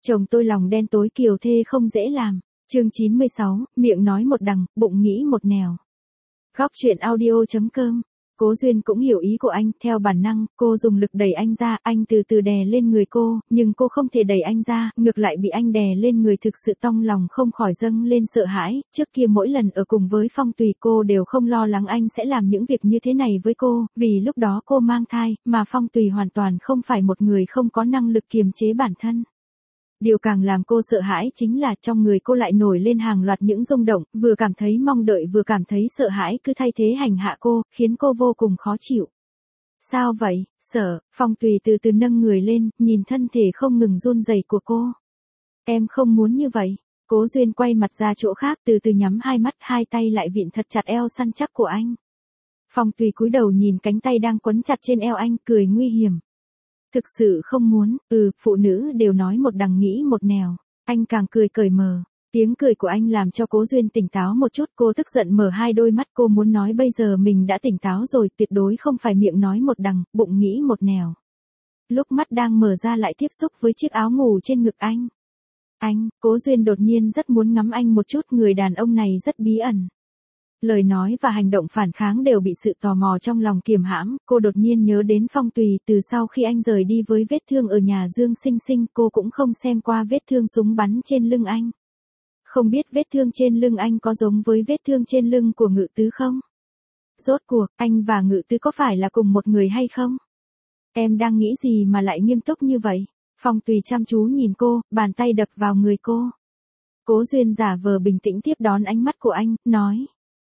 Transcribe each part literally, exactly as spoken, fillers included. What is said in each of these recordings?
Chồng tôi lòng đen tối kiều thê không dễ làm. Chương chín mươi sáu, miệng nói một đằng, bụng nghĩ một nẻo. Góc truyện audio chấm com. Cố Duyên cũng hiểu ý của anh, theo bản năng, cô dùng lực đẩy anh ra, anh từ từ đè lên người cô, nhưng cô không thể đẩy anh ra, ngược lại bị anh đè lên người, thực sự tông lòng không khỏi dâng lên sợ hãi. Trước kia mỗi lần ở cùng với Phong Tùy cô đều không lo lắng anh sẽ làm những việc như thế này với cô, vì lúc đó cô mang thai, mà Phong Tùy hoàn toàn không phải một người không có năng lực kiềm chế bản thân. Điều càng làm cô sợ hãi chính là trong người cô lại nổi lên hàng loạt những rung động, vừa cảm thấy mong đợi vừa cảm thấy sợ hãi cứ thay thế hành hạ cô, khiến cô vô cùng khó chịu. Sao vậy, sợ? Phong Tùy từ từ nâng người lên, nhìn thân thể không ngừng run rẩy của cô. Em không muốn như vậy. Cố Duyên quay mặt ra chỗ khác, từ từ nhắm hai mắt, hai tay lại vịn thật chặt eo săn chắc của anh. Phong Tùy cúi đầu nhìn cánh tay đang quấn chặt trên eo anh, cười nguy hiểm. Thực sự không muốn, ừ, phụ nữ đều nói một đằng nghĩ một nẻo. Anh càng cười cởi mở. Tiếng cười của anh làm cho Cố Duyên tỉnh táo một chút, cô tức giận mở hai đôi mắt, cô muốn nói bây giờ mình đã tỉnh táo rồi, tuyệt đối không phải miệng nói một đằng, bụng nghĩ một nẻo. Lúc mắt đang mở ra lại tiếp xúc với chiếc áo ngủ trên ngực anh. Anh, Cố Duyên đột nhiên rất muốn ngắm anh một chút, người đàn ông này rất bí ẩn. Lời nói và hành động phản kháng đều bị sự tò mò trong lòng kiềm hãm, cô đột nhiên nhớ đến Phong Tùy, từ sau khi anh rời đi với vết thương ở nhà Dương Sinh Sinh, cô cũng không xem qua vết thương súng bắn trên lưng anh. Không biết vết thương trên lưng anh có giống với vết thương trên lưng của Ngự Tứ không? Rốt cuộc, anh và Ngự Tứ có phải là cùng một người hay không? Em đang nghĩ gì mà lại nghiêm túc như vậy? Phong Tùy chăm chú nhìn cô, bàn tay đập vào người cô. Cố Duyên giả vờ bình tĩnh tiếp đón ánh mắt của anh, nói.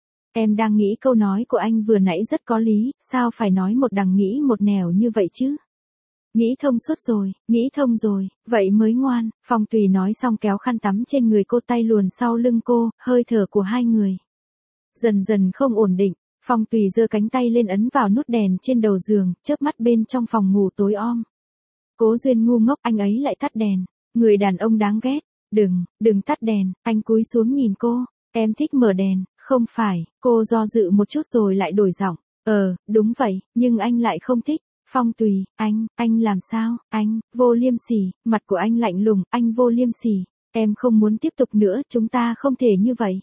Em đang nghĩ câu nói của anh vừa nãy rất có lý, sao phải nói một đằng nghĩ một nẻo như vậy chứ? Nghĩ thông suốt rồi, nghĩ thông rồi, vậy mới ngoan. Phong Tùy nói xong kéo khăn tắm trên người cô, tay luồn sau lưng cô, hơi thở của hai người dần dần không ổn định. Phong Tùy giơ cánh tay lên ấn vào nút đèn trên đầu giường, chớp mắt bên trong phòng ngủ tối om. Cố Duyên ngu ngốc, anh ấy lại tắt đèn. Người đàn ông đáng ghét. Đừng, đừng tắt đèn. Anh cúi xuống nhìn cô. Em thích mở đèn. Không phải. Cô do dự một chút rồi lại đổi giọng. Ờ, đúng vậy, nhưng anh lại không thích. Phong Tùy, anh, anh làm sao? Anh, vô liêm sỉ. Mặt của anh lạnh lùng, anh vô liêm sỉ. Em không muốn tiếp tục nữa, chúng ta không thể như vậy.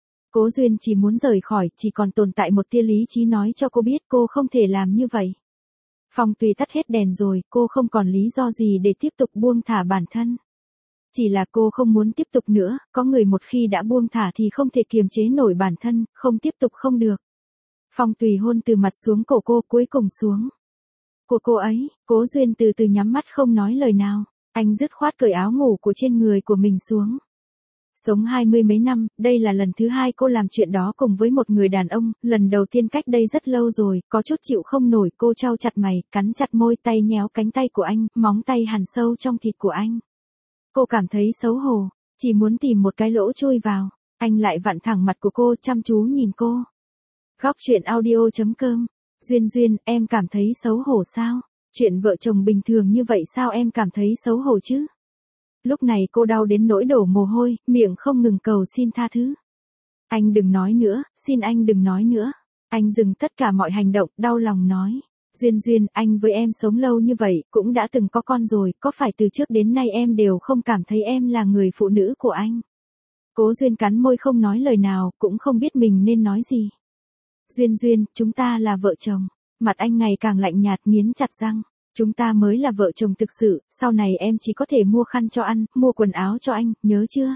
Cố Duyên chỉ muốn rời khỏi, chỉ còn tồn tại một tia lý trí nói cho cô biết cô không thể làm như vậy. Phong Tùy tắt hết đèn rồi, cô không còn lý do gì để tiếp tục buông thả bản thân. Chỉ là cô không muốn tiếp tục nữa, có người một khi đã buông thả thì không thể kiềm chế nổi bản thân, không tiếp tục không được. Phong Tùy hôn từ mặt xuống cổ cô, cuối cùng xuống của cô ấy. Cố Duyên từ từ nhắm mắt không nói lời nào. Anh dứt khoát cởi áo ngủ của trên người của mình xuống. Sống hai mươi mấy năm, đây là lần thứ hai cô làm chuyện đó cùng với một người đàn ông, lần đầu tiên cách đây rất lâu rồi, có chút chịu không nổi, cô trao chặt mày, cắn chặt môi, tay nhéo cánh tay của anh, móng tay hằn sâu trong thịt của anh. Cô cảm thấy xấu hổ, chỉ muốn tìm một cái lỗ chui vào. Anh lại vặn thẳng mặt của cô, chăm chú nhìn cô. Góc truyện audio chấm com. Duyên Duyên, em cảm thấy xấu hổ sao? Chuyện vợ chồng bình thường như vậy sao em cảm thấy xấu hổ chứ? Lúc này cô đau đến nỗi đổ mồ hôi, miệng không ngừng cầu xin tha thứ. Anh đừng nói nữa, xin anh đừng nói nữa. Anh dừng tất cả mọi hành động, đau lòng nói. Duyên Duyên, anh với em sống lâu như vậy, cũng đã từng có con rồi, có phải từ trước đến nay em đều không cảm thấy em là người phụ nữ của anh? Cố Duyên cắn môi không nói lời nào, cũng không biết mình nên nói gì. Duyên Duyên, chúng ta là vợ chồng. Mặt anh ngày càng lạnh nhạt, nghiến chặt răng. Chúng ta mới là vợ chồng thực sự, sau này em chỉ có thể mua khăn cho ăn, mua quần áo cho anh, nhớ chưa?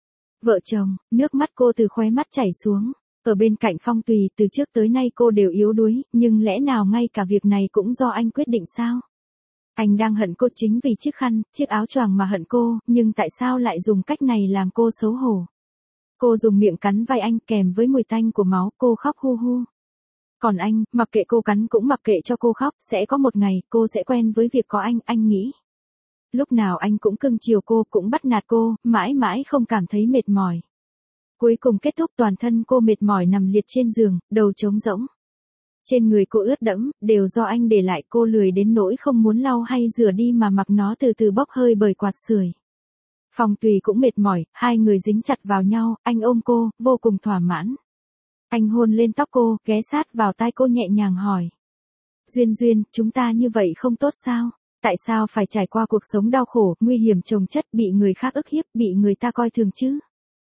Vợ chồng, nước mắt cô từ khóe mắt chảy xuống. Ở bên cạnh Phong Tùy, từ trước tới nay cô đều yếu đuối, nhưng lẽ nào ngay cả việc này cũng do anh quyết định sao? Anh đang hận cô chính vì chiếc khăn, chiếc áo choàng mà hận cô, nhưng tại sao lại dùng cách này làm cô xấu hổ? Cô dùng miệng cắn vai anh, kèm với mùi tanh của máu, cô khóc hu hu. Còn anh, mặc kệ cô cắn cũng mặc kệ cho cô khóc, sẽ có một ngày, cô sẽ quen với việc có anh, anh nghĩ. Lúc nào anh cũng cưng chiều cô, cũng bắt nạt cô, mãi mãi không cảm thấy mệt mỏi. Cuối cùng kết thúc, toàn thân cô mệt mỏi nằm liệt trên giường, đầu trống rỗng. Trên người cô ướt đẫm, đều do anh để lại, cô lười đến nỗi không muốn lau hay rửa đi mà mặc nó từ từ bốc hơi bởi quạt sưởi. Phong Tùy cũng mệt mỏi, hai người dính chặt vào nhau, anh ôm cô, vô cùng thỏa mãn. Anh hôn lên tóc cô, ghé sát vào tai cô nhẹ nhàng hỏi. Duyên Duyên, chúng ta như vậy không tốt sao? Tại sao phải trải qua cuộc sống đau khổ, nguy hiểm chồng chất, bị người khác ức hiếp, bị người ta coi thường chứ?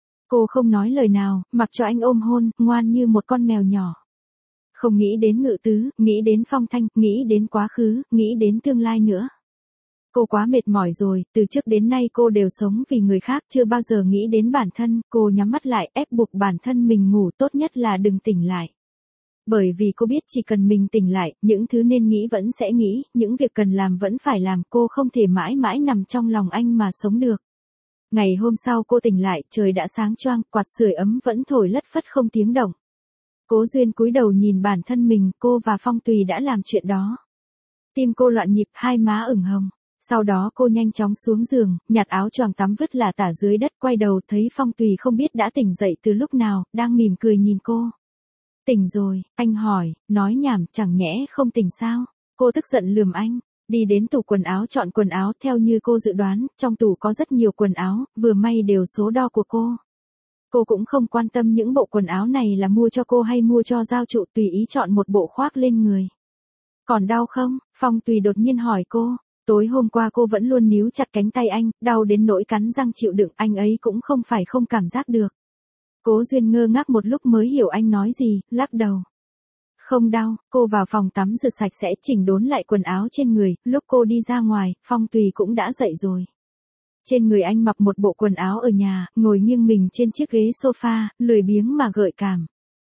Cô không nói lời nào, mặc cho anh ôm hôn, ngoan như một con mèo nhỏ. Không nghĩ đến Ngự Tứ, nghĩ đến Phong Thanh, nghĩ đến quá khứ, nghĩ đến tương lai nữa. Cô quá mệt mỏi rồi, từ trước đến nay cô đều sống vì người khác, chưa bao giờ nghĩ đến bản thân, cô nhắm mắt lại, ép buộc bản thân mình ngủ, tốt nhất là đừng tỉnh lại. Bởi vì cô biết chỉ cần mình tỉnh lại, những thứ nên nghĩ vẫn sẽ nghĩ, những việc cần làm vẫn phải làm, cô không thể mãi mãi nằm trong lòng anh mà sống được. Ngày hôm sau cô tỉnh lại, trời đã sáng choang, quạt sưởi ấm vẫn thổi lất phất không tiếng động. Cố Duyên cúi đầu nhìn bản thân mình, cô và Phong Tùy đã làm chuyện đó. Tim cô loạn nhịp, hai má ửng hồng. Sau đó cô nhanh chóng xuống giường, nhặt áo choàng tắm vứt lả tả dưới đất, quay đầu thấy Phong Tùy không biết đã tỉnh dậy từ lúc nào, đang mỉm cười nhìn cô. Tỉnh rồi, anh hỏi, nói nhảm, chẳng nhẽ không tỉnh sao? Cô tức giận lườm anh, đi đến tủ quần áo chọn quần áo theo như cô dự đoán, trong tủ có rất nhiều quần áo, vừa may đều số đo của cô. Cô cũng không quan tâm những bộ quần áo này là mua cho cô hay mua cho Giao Trụ, tùy ý chọn một bộ khoác lên người. Còn đau không? Phong Tùy đột nhiên hỏi cô. Tối hôm qua cô vẫn luôn níu chặt cánh tay anh, đau đến nỗi cắn răng chịu đựng, anh ấy cũng không phải không cảm giác được. Cố Duyên ngơ ngác một lúc mới hiểu anh nói gì, lắc đầu. Không đau, cô vào phòng tắm rửa sạch sẽ, chỉnh đốn lại quần áo trên người, lúc cô đi ra ngoài, Phong Tùy cũng đã dậy rồi. Trên người anh mặc một bộ quần áo ở nhà, ngồi nghiêng mình trên chiếc ghế sofa, lười biếng mà gợi cảm.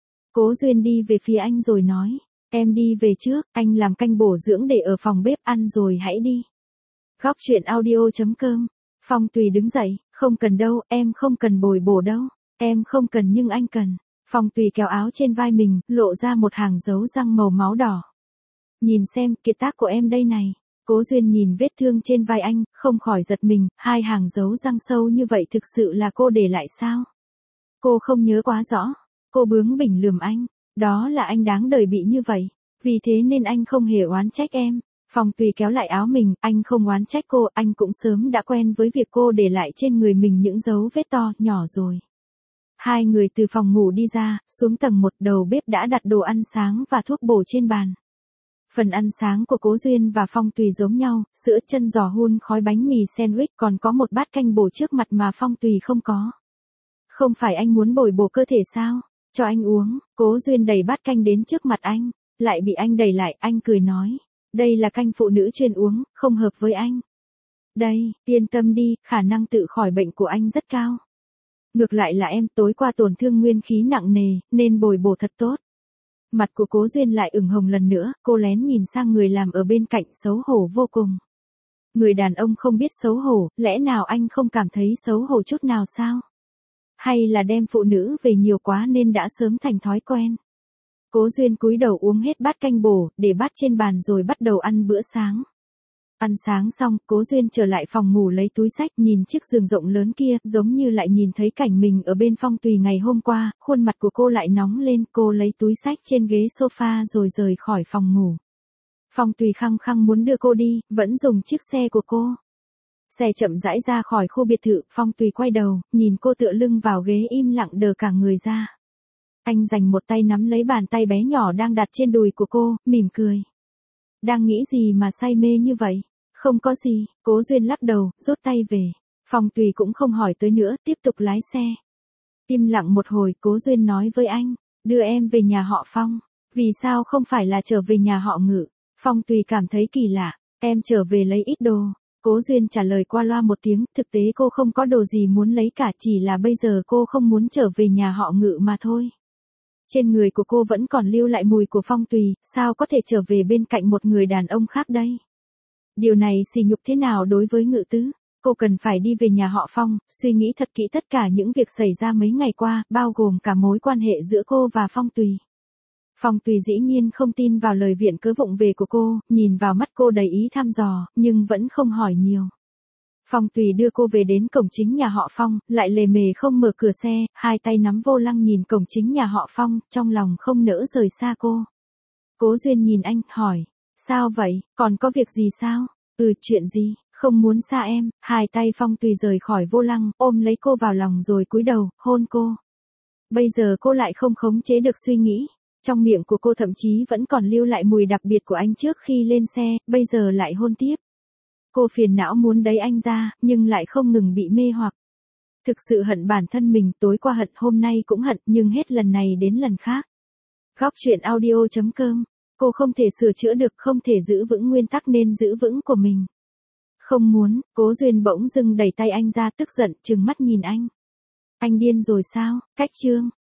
Cố Duyên đi về phía anh rồi nói, em đi về trước, anh làm canh bổ dưỡng để ở phòng bếp ăn rồi hãy đi. Góc truyện audio chấm com. Phong Tùy đứng dậy, không cần đâu, em không cần bồi bổ đâu, em không cần nhưng anh cần. Phong Tùy kéo áo trên vai mình, lộ ra một hàng dấu răng màu máu đỏ. Nhìn xem, kiệt tác của em đây này. Cố Duyên nhìn vết thương trên vai anh, không khỏi giật mình, hai hàng dấu răng sâu như vậy thực sự là cô để lại sao? Cô không nhớ quá rõ. Cô bướng bỉnh lườm anh, đó là anh đáng đời bị như vậy, vì thế nên anh không hề oán trách em. Phong Tùy kéo lại áo mình, anh không oán trách cô, anh cũng sớm đã quen với việc cô để lại trên người mình những dấu vết to, nhỏ rồi. Hai người từ phòng ngủ đi ra, xuống tầng một, đầu bếp đã đặt đồ ăn sáng và thuốc bổ trên bàn. Phần ăn sáng của Cố Duyên và Phong Tùy giống nhau, sữa chân giò hun, khói bánh mì sandwich, còn có một bát canh bổ trước mặt mà Phong Tùy không có. Không phải anh muốn bồi bổ cơ thể sao? Cho anh uống. Cố Duyên đẩy bát canh đến trước mặt anh, lại bị anh đẩy lại, anh cười nói. Đây là canh phụ nữ chuyên uống, không hợp với anh. Đây, yên tâm đi, khả năng tự khỏi bệnh của anh rất cao. Ngược lại là em tối qua tổn thương nguyên khí nặng nề, nên bồi bổ thật tốt. Mặt của Cố Duyên lại ửng hồng lần nữa, cô lén nhìn sang người làm ở bên cạnh, xấu hổ vô cùng. Người đàn ông không biết xấu hổ, lẽ nào anh không cảm thấy xấu hổ chút nào sao? Hay là đem phụ nữ về nhiều quá nên đã sớm thành thói quen? Cố Duyên cúi đầu uống hết bát canh bổ, để bát trên bàn rồi bắt đầu ăn bữa sáng. Ăn sáng xong, Cố Duyên trở lại phòng ngủ lấy túi xách, nhìn chiếc giường rộng lớn kia, giống như lại nhìn thấy cảnh mình ở bên Phong Tùy ngày hôm qua, khuôn mặt của cô lại nóng lên, cô lấy túi xách trên ghế sofa rồi rời khỏi phòng ngủ. Phong Tùy khăng khăng muốn đưa cô đi, vẫn dùng chiếc xe của cô. Xe chậm rãi ra khỏi khu biệt thự, Phong Tùy quay đầu, nhìn cô tựa lưng vào ghế im lặng đờ cả người ra. Anh dành một tay nắm lấy bàn tay bé nhỏ đang đặt trên đùi của cô, mỉm cười. Đang nghĩ gì mà say mê như vậy? Không có gì, Cố Duyên lắc đầu, rút tay về. Phong Tùy cũng không hỏi tới nữa, tiếp tục lái xe. Im lặng một hồi, Cố Duyên nói với anh, đưa em về nhà họ Phong. Vì sao không phải là trở về nhà họ Ngự? Phong Tùy cảm thấy kỳ lạ, em trở về lấy ít đồ. Cố Duyên trả lời qua loa một tiếng, thực tế cô không có đồ gì muốn lấy cả, chỉ là bây giờ cô không muốn trở về nhà họ Ngự mà thôi. Trên người của cô vẫn còn lưu lại mùi của Phong Tùy, sao có thể trở về bên cạnh một người đàn ông khác đây? Điều này sỉ nhục thế nào đối với Ngự Tứ? Cô cần phải đi về nhà họ Phong, suy nghĩ thật kỹ tất cả những việc xảy ra mấy ngày qua, bao gồm cả mối quan hệ giữa cô và Phong Tùy. Phong Tùy dĩ nhiên không tin vào lời viện cớ vụng về của cô, nhìn vào mắt cô đầy ý thăm dò, nhưng vẫn không hỏi nhiều. Phong Tùy đưa cô về đến cổng chính nhà họ Phong, lại lề mề không mở cửa xe, hai tay nắm vô lăng nhìn cổng chính nhà họ Phong, trong lòng không nỡ rời xa cô. Cố Duyên nhìn anh, hỏi, sao vậy, còn có việc gì sao? Ừ, chuyện gì, không muốn xa em. Hai tay Phong Tùy rời khỏi vô lăng, ôm lấy cô vào lòng rồi cúi đầu, hôn cô. Bây giờ cô lại không khống chế được suy nghĩ. Trong miệng của cô thậm chí vẫn còn lưu lại mùi đặc biệt của anh trước khi lên xe, bây giờ lại hôn tiếp. Cô phiền não muốn đẩy anh ra, nhưng lại không ngừng bị mê hoặc. Thực sự hận bản thân mình, tối qua hận, hôm nay cũng hận, nhưng hết lần này đến lần khác. Góc chuyện audio chấm com. Cô không thể sửa chữa được, không thể giữ vững nguyên tắc nên giữ vững của mình. Không muốn, Cố Duyên bỗng dưng đẩy tay anh ra, tức giận, trừng mắt nhìn anh. Anh điên rồi sao? Cách chương.